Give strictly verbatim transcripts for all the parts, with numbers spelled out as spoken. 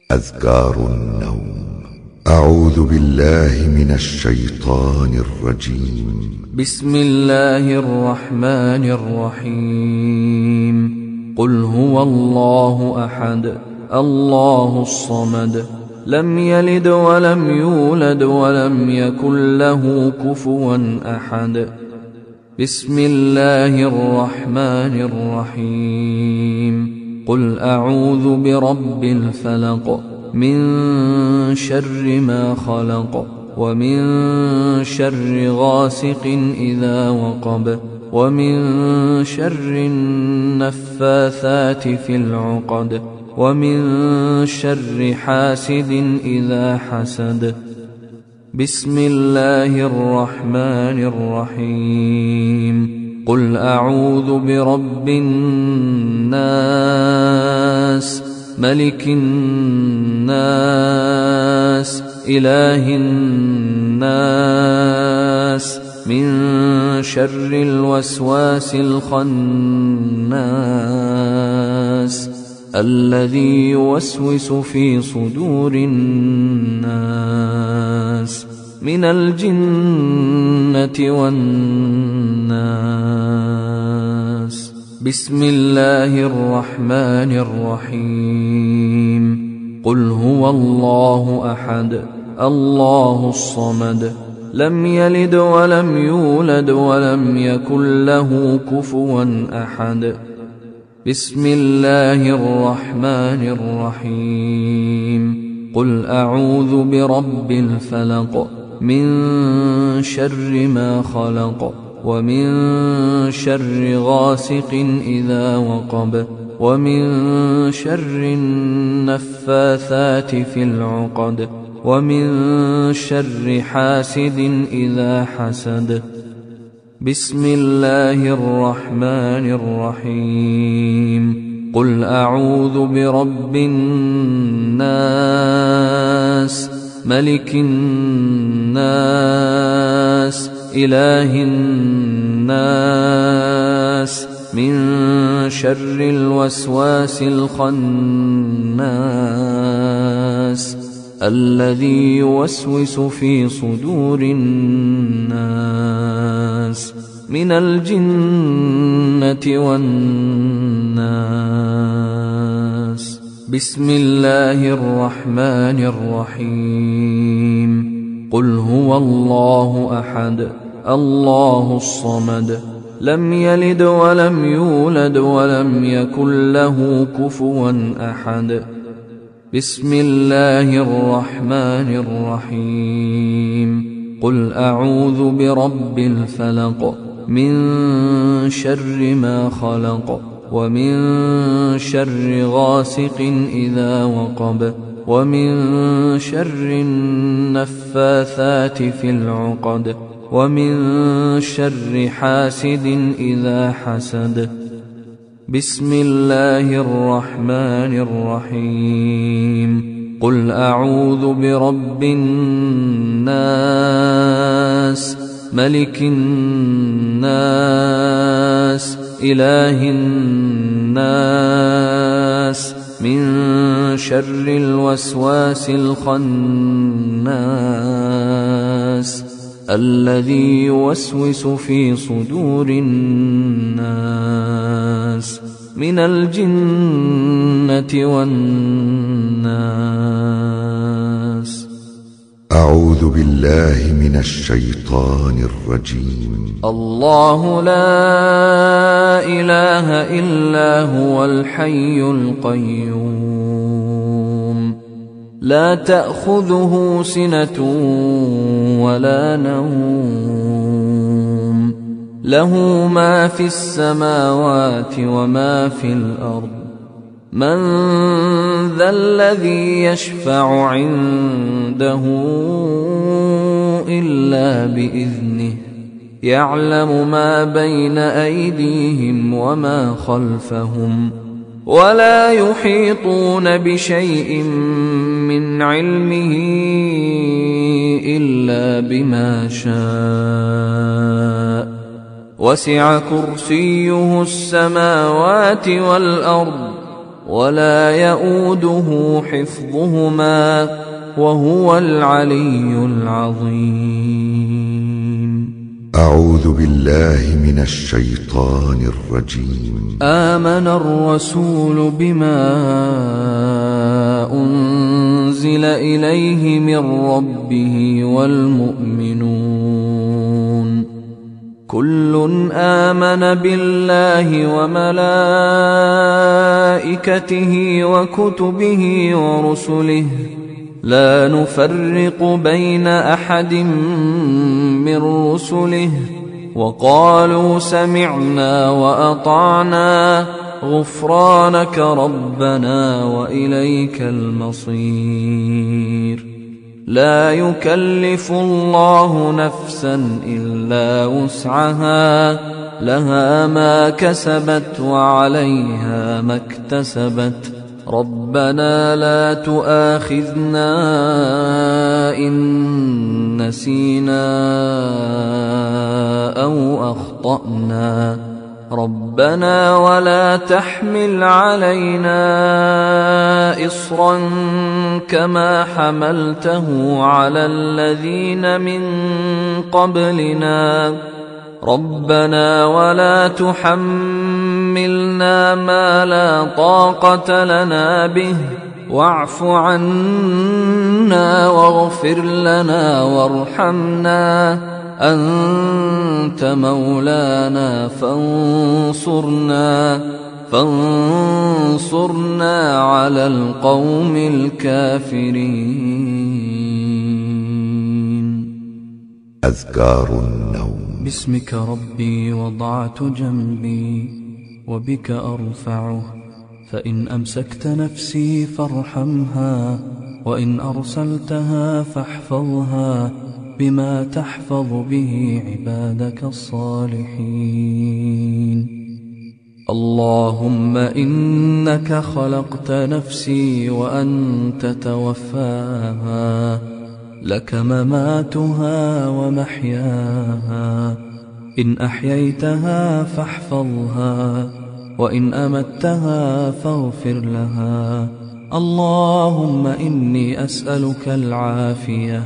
أذكار النوم. أعوذ بالله من الشيطان الرجيم. بسم الله الرحمن الرحيم. قل هو الله أحد الله الصمد لم يلد ولم يولد ولم يكن له كفوا أحد. بسم الله الرحمن الرحيم. قل أعوذ برب الفلق من شر ما خلق ومن شر غاسق إذا وقب ومن شر النفاثات في العقد ومن شر حاسد إذا حسد. بسم الله الرحمن الرحيم. قل أعوذ برب الناس ملك الناس إله الناس من شر الوسواس الخناس الذي يوسوس في صدور الناس من الجنة والناس. بسم الله الرحمن الرحيم. قل هو الله أحد الله الصمد لم يلد ولم يولد ولم يكن له كفوا أحد. بسم الله الرحمن الرحيم. قل أعوذ برب الفلق من شر ما خلق ومن شر غاسق إذا وقب ومن شر النفاثات في العقد ومن شر حاسد إذا حسد. بسم الله الرحمن الرحيم. قل أعوذ برب الناس ملك الناس إله الناس من شر الوسواس الخناس الذي يوسوس في صدور الناس من الجنة والناس. بسم الله الرحمن الرحيم. قل هو الله أحد الله الصمد لم يلد ولم يولد ولم يكن له كفوا أحد. بسم الله الرحمن الرحيم. قل أعوذ برب الفلق من شر ما خلق ومن شر غاسق إذا وقب ومن شر النفاثات في العقد ومن شر حاسد إذا حسد. بسم الله الرحمن الرحيم. قل أعوذ برب الناس ملك الناس إله الناس من شر الوسواس الخناس الذي يوسوس في صدور الناس من الجنة والناس. أعوذ بالله من الشيطان الرجيم. الله لا إله إلا هو الحي القيوم لا تأخذه سنة ولا نوم له ما في السماوات وما في الأرض. من ذا الذي يشفع عنده إلا بإذنه يعلم ما بين أيديهم وما خلفهم ولا يحيطون بشيء من علمه إلا بما شاء وسع كرسيه السماوات والأرض ولا يؤوده حفظهما وهو العلي العظيم. أعوذ بالله من الشيطان الرجيم. آمن الرسول بما أنزل إليه من ربه والمؤمنون كل آمن بالله وملائكته وكتبه ورسله لا نفرق بين أحد من رسله وقالوا سمعنا وأطعنا غفرانك ربنا وإليك المصير. لا يكلف الله نفسا إلا وسعها لها ما كسبت وعليها ما اكتسبت ربنا لا تؤاخذنا إن نسينا أو أخطأنا ربنا ولا تحمل علينا إصرا كما حملته على الذين من قبلنا ربنا ولا تحملنا ما لا طاقة لنا به واعف عنا واغفر لنا وارحمنا أنت مولانا فانصرنا فانصرنا على القوم الكافرين. أذكار النوم. باسمك ربي وضعت جنبي وبك أرفعه فإن أمسكت نفسي فارحمها وإن أرسلتها فاحفظها بما تحفظ به عبادك الصالحين. اللهم إنك خلقت نفسي وأنت توفاها لك مماتها ومحياها إن أحييتها فاحفظها وإن أمتها فاغفر لها. اللهم إني أسألك العافية.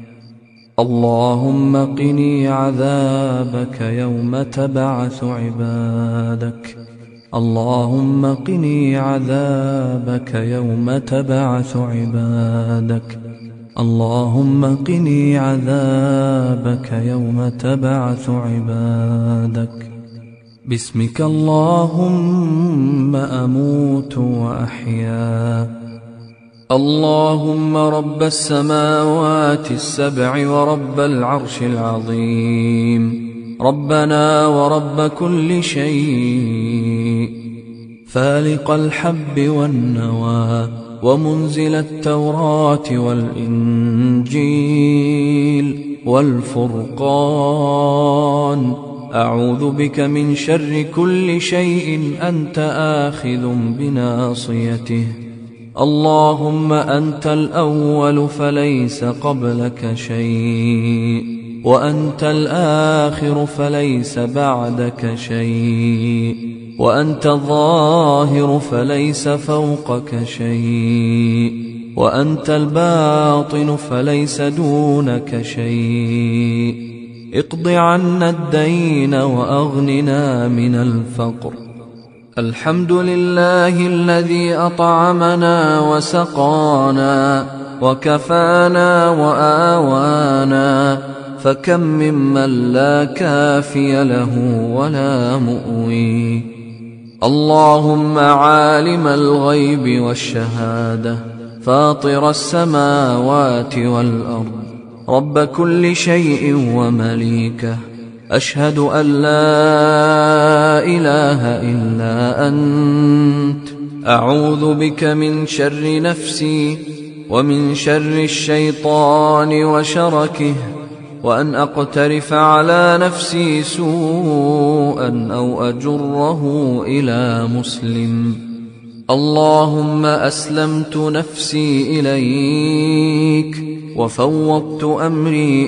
اللهم قني عذابك يوم تبعث عبادك. اللهم قني عذابك يوم تبعث عبادك. اللهم قني عذابك يوم تبعث عبادك. باسمك اللهم أموت وأحيا. اللهم رب السماوات السبع ورب العرش العظيم ربنا ورب كل شيء فالق الحب والنوى ومنزل التوراة والإنجيل والفرقان أعوذ بك من شر كل شيء أنت آخذ بناصيته. اللهم أنت الأول فليس قبلك شيء وأنت الآخر فليس بعدك شيء وأنت الظاهر فليس فوقك شيء وأنت الباطن فليس دونك شيء. اقض عنا الدين وأغننا من الفقر. الحمد لله الذي أطعمنا وسقانا وكفانا وآوانا فكم ممن لا كافي له ولا مؤوي. اللهم عالم الغيب والشهادة فاطر السماوات والأرض رب كل شيء ومليكه أشهد أن لا إله إلا أنت أعوذ بك من شر نفسي ومن شر الشيطان وشركه وأن أقترف على نفسي سوءا أو أجره إلى مسلم. اللهم أسلمت نفسي إليك وفوضت أمري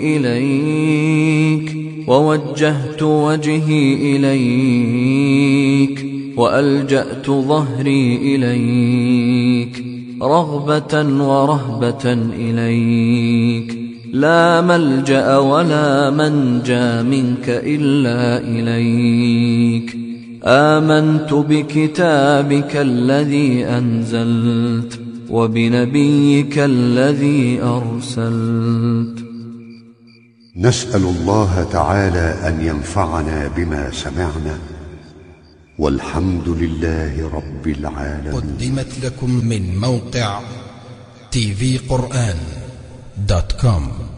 إليك ووجهت وجهي إليك وألجأت ظهري إليك رغبة ورهبة إليك، لا ملجأ ولا منجى منك إلا إليك. آمنت بكتابك الذي أنزلت وبنبيك الذي أرسلت. نسأل الله تعالى أن ينفعنا بما سمعنا، والحمد لله رب العالمين. قدمت لكم من موقع تي في قرآن دوت كوم.